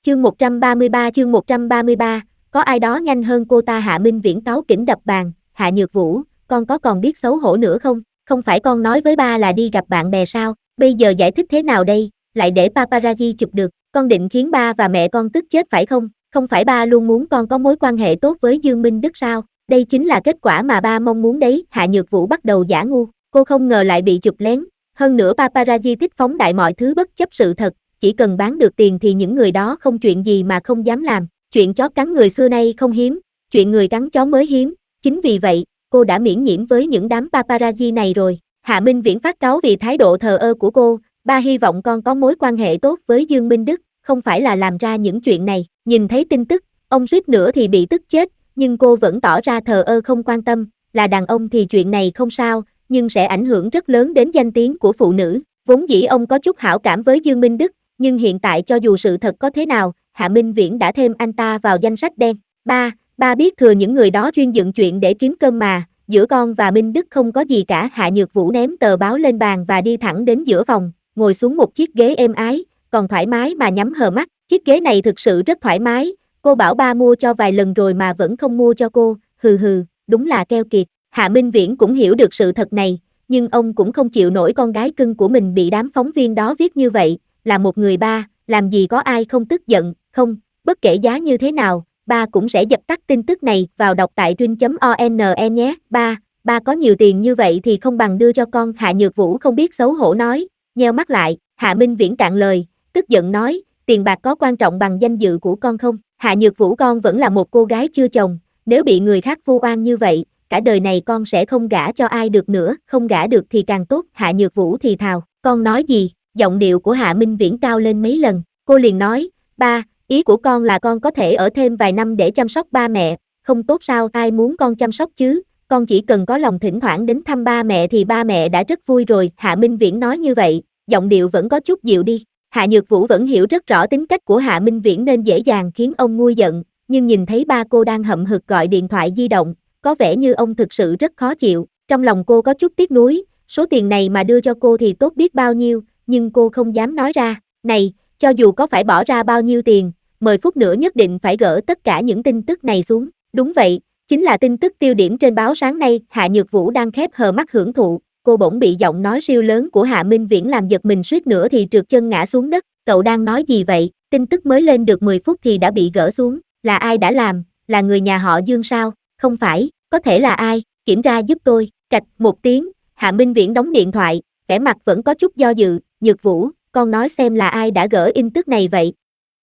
Chương 133, có ai đó nhanh hơn cô ta? Hạ Minh Viễn cáu kỉnh đập bàn, Hạ Nhược Vũ, con có còn biết xấu hổ nữa không? Không phải con nói với ba là đi gặp bạn bè sao? Bây giờ giải thích thế nào đây? Lại để paparazzi chụp được, con định khiến ba và mẹ con tức chết phải không? Không phải ba luôn muốn con có mối quan hệ tốt với Dương Minh Đức sao? Đây chính là kết quả mà ba mong muốn đấy. Hạ Nhược Vũ bắt đầu giả ngu, cô không ngờ lại bị chụp lén. Hơn nữa paparazzi thích phóng đại mọi thứ bất chấp sự thật, chỉ cần bán được tiền thì những người đó không chuyện gì mà không dám làm. Chuyện chó cắn người xưa nay không hiếm, chuyện người cắn chó mới hiếm. Chính vì vậy, cô đã miễn nhiễm với những đám paparazzi này rồi. Hạ Minh Viễn phát cáu vì thái độ thờ ơ của cô. Ba hy vọng con có mối quan hệ tốt với Dương Minh Đức, không phải là làm ra những chuyện này. Nhìn thấy tin tức, ông suýt nữa thì bị tức chết, nhưng cô vẫn tỏ ra thờ ơ không quan tâm. Là đàn ông thì chuyện này không sao, nhưng sẽ ảnh hưởng rất lớn đến danh tiếng của phụ nữ. Vốn dĩ ông có chút hảo cảm với Dương Minh Đức, nhưng hiện tại cho dù sự thật có thế nào, Hạ Minh Viễn đã thêm anh ta vào danh sách đen. Ba biết thừa những người đó chuyên dựng chuyện để kiếm cơm mà, giữa con và Minh Đức không có gì cả. Hạ Nhược Vũ ném tờ báo lên bàn và đi thẳng đến giữa phòng, ngồi xuống một chiếc ghế êm ái, còn thoải mái mà nhắm hờ mắt. Chiếc ghế này thực sự rất thoải mái, cô bảo ba mua cho vài lần rồi mà vẫn không mua cho cô, hừ, đúng là keo kiệt. Hạ Minh Viễn cũng hiểu được sự thật này, nhưng ông cũng không chịu nổi con gái cưng của mình bị đám phóng viên đó viết như vậy. Là một người ba, làm gì có ai không tức giận, không, bất kể giá như thế nào, ba cũng sẽ dập tắt tin tức này. Vào đọc tại truyện.one nhé. Ba có nhiều tiền như vậy thì không bằng đưa cho con. Hạ Nhược Vũ không biết xấu hổ nói, nheo mắt lại. Hạ Minh Viễn cạn lời, tức giận nói, tiền bạc có quan trọng bằng danh dự của con không? Hạ Nhược Vũ, con vẫn là một cô gái chưa chồng, nếu bị người khác vu oan như vậy, cả đời này con sẽ không gả cho ai được nữa, không gả được thì càng tốt. Hạ Nhược Vũ thì thào, con nói gì? Giọng điệu của Hạ Minh Viễn cao lên mấy lần, cô liền nói, ba, ý của con là con có thể ở thêm vài năm để chăm sóc ba mẹ, không tốt sao? Ai muốn con chăm sóc chứ, con chỉ cần có lòng thỉnh thoảng đến thăm ba mẹ thì ba mẹ đã rất vui rồi. Hạ Minh Viễn nói như vậy, giọng điệu vẫn có chút dịu đi. Hạ Nhược Vũ vẫn hiểu rất rõ tính cách của Hạ Minh Viễn nên dễ dàng khiến ông nguôi giận, nhưng nhìn thấy ba cô đang hậm hực gọi điện thoại di động, có vẻ như ông thực sự rất khó chịu. Trong lòng cô có chút tiếc nuối, số tiền này mà đưa cho cô thì tốt biết bao nhiêu, nhưng cô không dám nói ra. Này, cho dù có phải bỏ ra bao nhiêu tiền, 10 phút nữa nhất định phải gỡ tất cả những tin tức này xuống. Đúng vậy, chính là tin tức tiêu điểm trên báo sáng nay. Hạ Nhược Vũ đang khép hờ mắt hưởng thụ, cô bỗng bị giọng nói siêu lớn của Hạ Minh Viễn làm giật mình, suýt nữa thì trượt chân ngã xuống đất. Cậu đang nói gì vậy? Tin tức mới lên được 10 phút thì đã bị gỡ xuống. Là ai đã làm? Là người nhà họ Dương sao? Không phải, có thể là ai? Kiểm tra giúp tôi. Cạch một tiếng, Hạ Minh Viễn đóng điện thoại, vẻ mặt vẫn có chút do dự. Nhược Vũ, con nói xem là ai đã gỡ tin tức này vậy?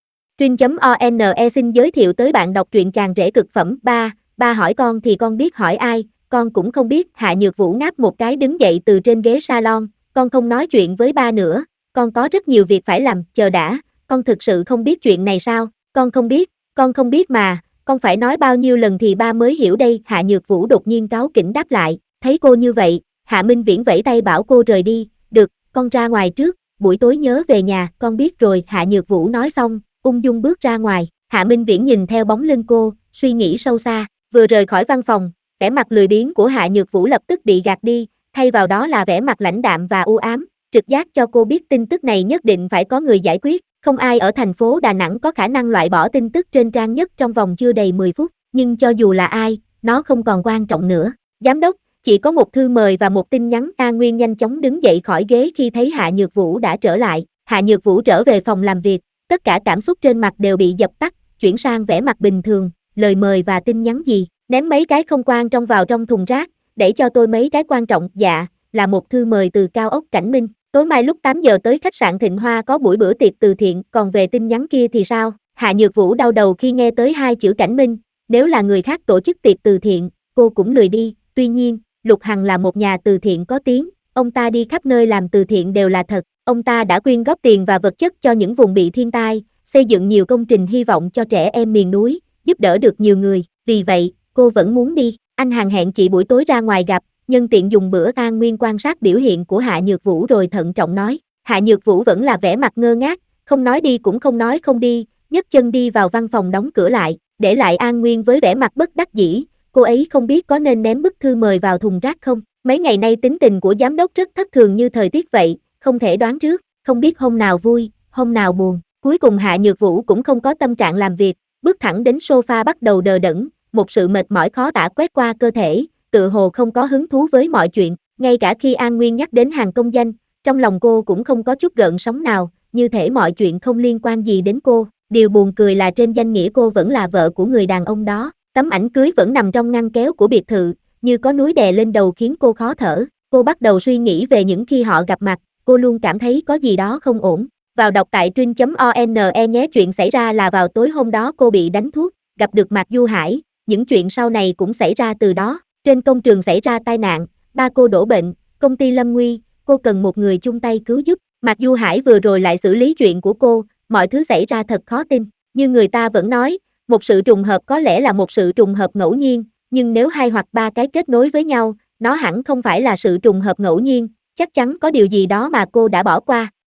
Truyện.one xin giới thiệu tới bạn đọc truyện chàng rể cực phẩm. Ba hỏi con thì con biết hỏi ai? Con cũng không biết. Hạ Nhược Vũ ngáp một cái đứng dậy từ trên ghế salon, con không nói chuyện với ba nữa, con có rất nhiều việc phải làm. Chờ đã, con thực sự không biết chuyện này sao? Con không biết mà, con phải nói bao nhiêu lần thì ba mới hiểu đây. Hạ Nhược Vũ đột nhiên cáu kỉnh đáp lại. Thấy cô như vậy, Hạ Minh Viễn vẫy tay bảo cô rời đi. Được, con ra ngoài trước, buổi tối nhớ về nhà. Con biết rồi. Hạ Nhược Vũ nói xong, ung dung bước ra ngoài. Hạ Minh Viễn nhìn theo bóng lưng cô, suy nghĩ sâu xa. Vừa rời khỏi văn phòng, vẻ mặt lười biếng của Hạ Nhược Vũ lập tức bị gạt đi, thay vào đó là vẻ mặt lãnh đạm và u ám, trực giác cho cô biết tin tức này nhất định phải có người giải quyết. Không ai ở thành phố Đà Nẵng có khả năng loại bỏ tin tức trên trang nhất trong vòng chưa đầy 10 phút, nhưng cho dù là ai, nó không còn quan trọng nữa. Giám đốc, chỉ có một thư mời và một tin nhắn. An Nguyên nhanh chóng đứng dậy khỏi ghế khi thấy Hạ Nhược Vũ đã trở lại. Hạ Nhược Vũ trở về phòng làm việc, tất cả cảm xúc trên mặt đều bị dập tắt, chuyển sang vẻ mặt bình thường. Lời mời và tin nhắn gì? Ném mấy cái không quan trọng vào trong thùng rác, để cho tôi mấy cái quan trọng. Dạ, là một thư mời từ Cao ốc Cảnh Minh. Tối mai lúc 8 giờ tới khách sạn Thịnh Hoa có buổi bữa tiệc từ thiện. Còn về tin nhắn kia thì sao? Hạ Nhược Vũ đau đầu khi nghe tới hai chữ Cảnh Minh. Nếu là người khác tổ chức tiệc từ thiện, cô cũng lười đi. Tuy nhiên, Lục Hằng là một nhà từ thiện có tiếng, ông ta đi khắp nơi làm từ thiện đều là thật. Ông ta đã quyên góp tiền và vật chất cho những vùng bị thiên tai, xây dựng nhiều công trình hy vọng cho trẻ em miền núi, giúp đỡ được nhiều người. Vì vậy, cô vẫn muốn đi. Anh Hằng hẹn chị buổi tối ra ngoài gặp, nhân tiện dùng bữa. An Nguyên quan sát biểu hiện của Hạ Nhược Vũ rồi thận trọng nói. Hạ Nhược Vũ vẫn là vẻ mặt ngơ ngác, không nói đi cũng không nói không đi, nhấc chân đi vào văn phòng đóng cửa lại, để lại An Nguyên với vẻ mặt bất đắc dĩ. Cô ấy không biết có nên ném bức thư mời vào thùng rác không. Mấy ngày nay tính tình của giám đốc rất thất thường như thời tiết vậy, không thể đoán trước, không biết hôm nào vui, hôm nào buồn. Cuối cùng Hạ Nhược Vũ cũng không có tâm trạng làm việc, bước thẳng đến sofa bắt đầu đờ đẫn, một sự mệt mỏi khó tả quét qua cơ thể, tựa hồ không có hứng thú với mọi chuyện, ngay cả khi An Nguyên nhắc đến hàng công danh, trong lòng cô cũng không có chút gợn sóng nào, như thể mọi chuyện không liên quan gì đến cô. Điều buồn cười là trên danh nghĩa cô vẫn là vợ của người đàn ông đó, tấm ảnh cưới vẫn nằm trong ngăn kéo của biệt thự, như có núi đè lên đầu khiến cô khó thở. Cô bắt đầu suy nghĩ về những khi họ gặp mặt, cô luôn cảm thấy có gì đó không ổn. Vào đọc tại truyện.one nhé. Chuyện xảy ra là vào tối hôm đó cô bị đánh thuốc, gặp được Mạc Du Hải, những chuyện sau này cũng xảy ra từ đó. Trên công trường xảy ra tai nạn, ba cô đổ bệnh, công ty lâm nguy, cô cần một người chung tay cứu giúp. Mạc Du Hải vừa rồi lại xử lý chuyện của cô, mọi thứ xảy ra thật khó tin. Như người ta vẫn nói, một sự trùng hợp có lẽ là một sự trùng hợp ngẫu nhiên, nhưng nếu hai hoặc ba cái kết nối với nhau, nó hẳn không phải là sự trùng hợp ngẫu nhiên, chắc chắn có điều gì đó mà cô đã bỏ qua.